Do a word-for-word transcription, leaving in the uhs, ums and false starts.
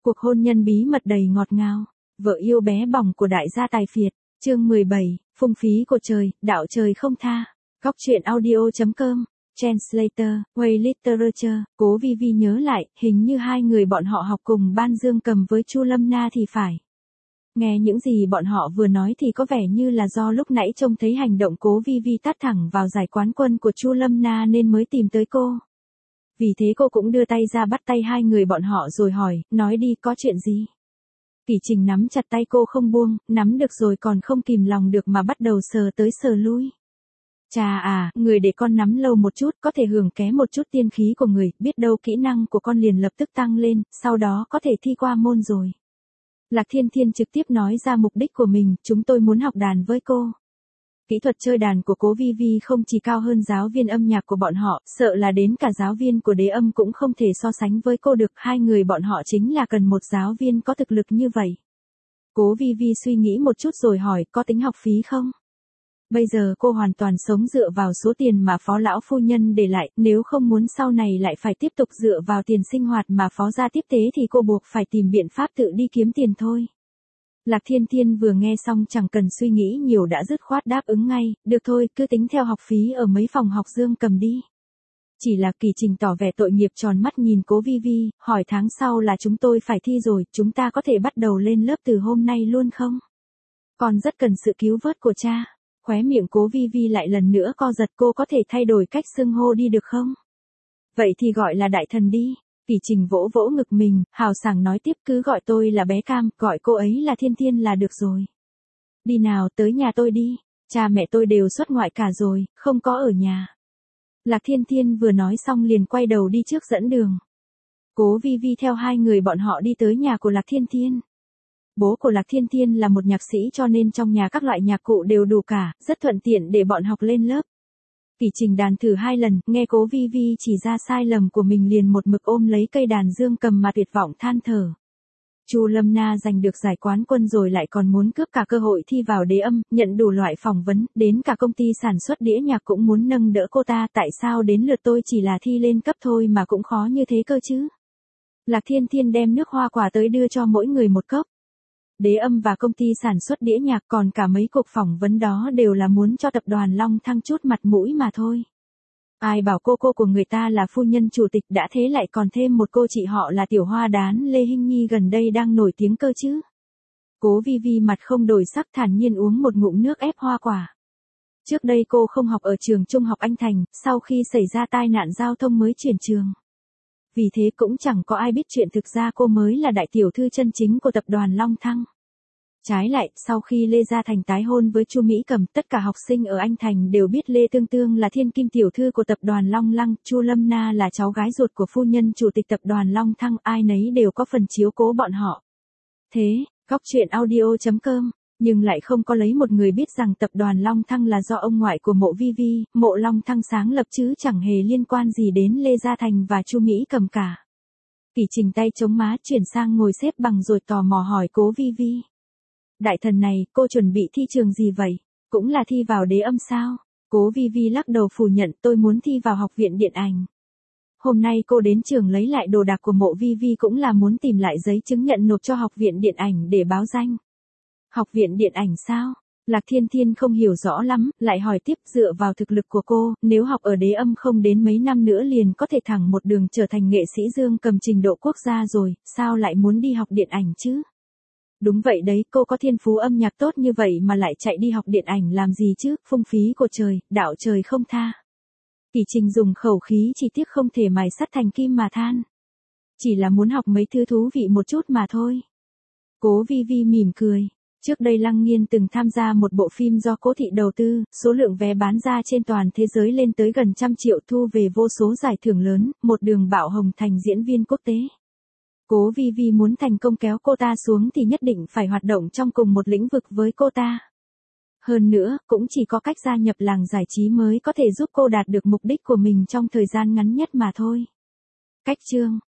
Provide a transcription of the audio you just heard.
Cuộc hôn nhân bí mật đầy ngọt ngào, vợ yêu bé bỏng của đại gia tài phiệt, chương mười bảy, phung phí của trời, đạo trời không tha. Góc truyện audio chấm com, Translator, Way Literature, Cố Vi Vi nhớ lại, hình như hai người bọn họ học cùng ban Dương Cầm với Chu Lâm Na thì phải. Nghe những gì bọn họ vừa nói thì có vẻ như là do lúc nãy trông thấy hành động Cố Vi Vi tát thẳng vào giải quán quân của Chu Lâm Na nên mới tìm tới cô. Vì thế cô cũng đưa tay ra bắt tay hai người bọn họ rồi hỏi, nói đi, có chuyện gì? Kỷ Trình nắm chặt tay cô không buông, nắm được rồi còn không kìm lòng được mà bắt đầu sờ tới sờ lui. Chà à, người để con nắm lâu một chút có thể hưởng ké một chút tiên khí của người, biết đâu kỹ năng của con liền lập tức tăng lên, sau đó có thể thi qua môn rồi. Lạc Thiên Thiên trực tiếp nói ra mục đích của mình, chúng tôi muốn học đàn với cô. Kỹ thuật chơi đàn của Cố Vi Vi không chỉ cao hơn giáo viên âm nhạc của bọn họ, sợ là đến cả giáo viên của đế âm cũng không thể so sánh với cô được, hai người bọn họ chính là cần một giáo viên có thực lực như vậy. Cố Vi Vi suy nghĩ một chút rồi hỏi, có tính học phí không? Bây giờ cô hoàn toàn sống dựa vào số tiền mà phó lão phu nhân để lại, nếu không muốn sau này lại phải tiếp tục dựa vào tiền sinh hoạt mà phó gia tiếp tế thì cô buộc phải tìm biện pháp tự đi kiếm tiền thôi. Lạc Thiên Thiên vừa nghe xong chẳng cần suy nghĩ nhiều đã dứt khoát đáp ứng ngay, được thôi, cứ tính theo học phí ở mấy phòng học Dương Cầm đi. Chỉ là Kỷ Trình tỏ vẻ tội nghiệp tròn mắt nhìn Cố Vi Vi, hỏi tháng sau là chúng tôi phải thi rồi, chúng ta có thể bắt đầu lên lớp từ hôm nay luôn không? Con rất cần sự cứu vớt của cha. Khóe miệng Cố Vi Vi lại lần nữa co giật, cô có thể thay đổi cách xưng hô đi được không? Vậy thì gọi là đại thần đi. Kỷ Trình vỗ vỗ ngực mình, hào sảng nói tiếp, cứ gọi tôi là bé Cam, gọi cô ấy là Thiên Thiên là được rồi. Đi nào, tới nhà tôi đi, cha mẹ tôi đều xuất ngoại cả rồi, không có ở nhà. Lạc Thiên Thiên vừa nói xong liền quay đầu đi trước dẫn đường. Cố Vi Vi theo hai người bọn họ đi tới nhà của Lạc Thiên Thiên. Bố của Lạc Thiên Thiên là một nhạc sĩ cho nên trong nhà các loại nhạc cụ đều đủ cả, rất thuận tiện để bọn học lên lớp. Kỷ Trình đàn thử hai lần, nghe Cố Vi Vi chỉ ra sai lầm của mình liền một mực ôm lấy cây đàn Dương Cầm mà tuyệt vọng than thở. Chu Lâm Na giành được giải quán quân rồi lại còn muốn cướp cả cơ hội thi vào đế âm, nhận đủ loại phỏng vấn, đến cả công ty sản xuất đĩa nhạc cũng muốn nâng đỡ cô ta, tại sao đến lượt tôi chỉ là thi lên cấp thôi mà cũng khó như thế cơ chứ? Lạc Thiên Thiên đem nước hoa quả tới đưa cho mỗi người một cốc. Đế âm và công ty sản xuất đĩa nhạc còn cả mấy cuộc phỏng vấn đó đều là muốn cho tập đoàn Long Thăng chút mặt mũi mà thôi. Ai bảo cô cô của người ta là phu nhân chủ tịch đã thế lại còn thêm một cô chị họ là tiểu hoa đán Lê Hinh Nhi gần đây đang nổi tiếng cơ chứ. Cố Vi Vi mặt không đổi sắc thản nhiên uống một ngụm nước ép hoa quả. Trước đây cô không học ở trường trung học Anh Thành, sau khi xảy ra tai nạn giao thông mới chuyển trường. Vì thế cũng chẳng có ai biết chuyện thực ra cô mới là đại tiểu thư chân chính của tập đoàn Long Thăng. Trái lại, sau khi Lê Gia Thành tái hôn với Chu Mỹ Cầm, tất cả học sinh ở Anh Thành đều biết Lê Tương Tương là thiên kim tiểu thư của tập đoàn Long Lăng, Chu Lâm Na là cháu gái ruột của phu nhân chủ tịch tập đoàn Long Thăng, ai nấy đều có phần chiếu cố bọn họ. Thế, góc truyện audio chấm com, nhưng lại không có lấy một người biết rằng tập đoàn Long Thăng là do ông ngoại của Mộ Vi Vi, Mộ Long Thăng sáng lập chứ chẳng hề liên quan gì đến Lê Gia Thành và Chu Mỹ Cầm cả. Kỷ Trình tay chống má chuyển sang ngồi xếp bằng rồi tò mò hỏi Cố Vi Vi. Đại thần này, cô chuẩn bị thi trường gì vậy? Cũng là thi vào đế âm sao? Cố Vi Vi lắc đầu phủ nhận, tôi muốn thi vào học viện điện ảnh. Hôm nay cô đến trường lấy lại đồ đạc của Mộ Vi Vi cũng là muốn tìm lại giấy chứng nhận nộp cho học viện điện ảnh để báo danh. Học viện điện ảnh sao? Lạc Thiên Thiên không hiểu rõ lắm, lại hỏi tiếp, dựa vào thực lực của cô, nếu học ở đế âm không đến mấy năm nữa liền có thể thẳng một đường trở thành nghệ sĩ Dương Cầm trình độ quốc gia rồi, sao lại muốn đi học điện ảnh chứ? Đúng vậy đấy, cô có thiên phú âm nhạc tốt như vậy mà lại chạy đi học điện ảnh làm gì chứ, phung phí của trời, đạo trời không tha. Kỷ Trình dùng khẩu khí chỉ tiếc không thể mài sắt thành kim mà than. Chỉ là muốn học mấy thứ thú vị một chút mà thôi. Cố Vi Vi mỉm cười. Trước đây Lăng Nghiên từng tham gia một bộ phim do Cố Thị đầu tư, số lượng vé bán ra trên toàn thế giới lên tới gần trăm triệu, thu về vô số giải thưởng lớn, một đường bạo hồng thành diễn viên quốc tế. Cố Vi Vi muốn thành công kéo cô ta xuống thì nhất định phải hoạt động trong cùng một lĩnh vực với cô ta. Hơn nữa, cũng chỉ có cách gia nhập làng giải trí mới có thể giúp cô đạt được mục đích của mình trong thời gian ngắn nhất mà thôi. Cách chương